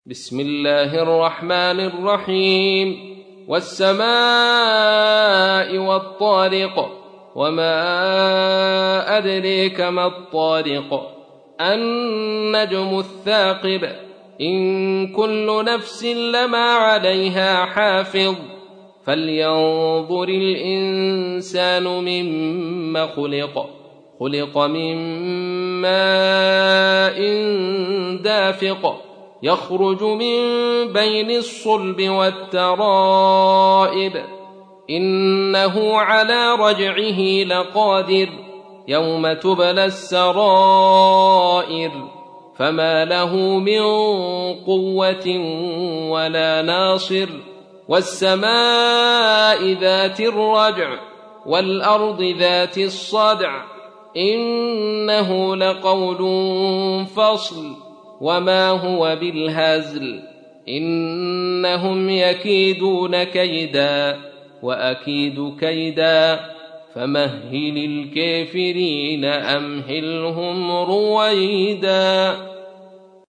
بسم الله الرحمن الرحيم. والسماء والطارق، وما أدريك ما الطارق، النجم الثاقب، إن كل نفس لما عليها حافظ، فلينظر الإنسان مما خلق، خلق من ماء دافق، يخرج من بين الصلب والترائب، إنه على رجعه لقادر، يوم تبلى السرائر، فما له من قوة ولا ناصر. والسماء ذات الرجع، والأرض ذات الصدع، إنه لقول فصل، وما هو بالهزل، إنهم يكيدون كيدا وأكيد كيدا، فمهل الكافرين أمهلهم رويدا.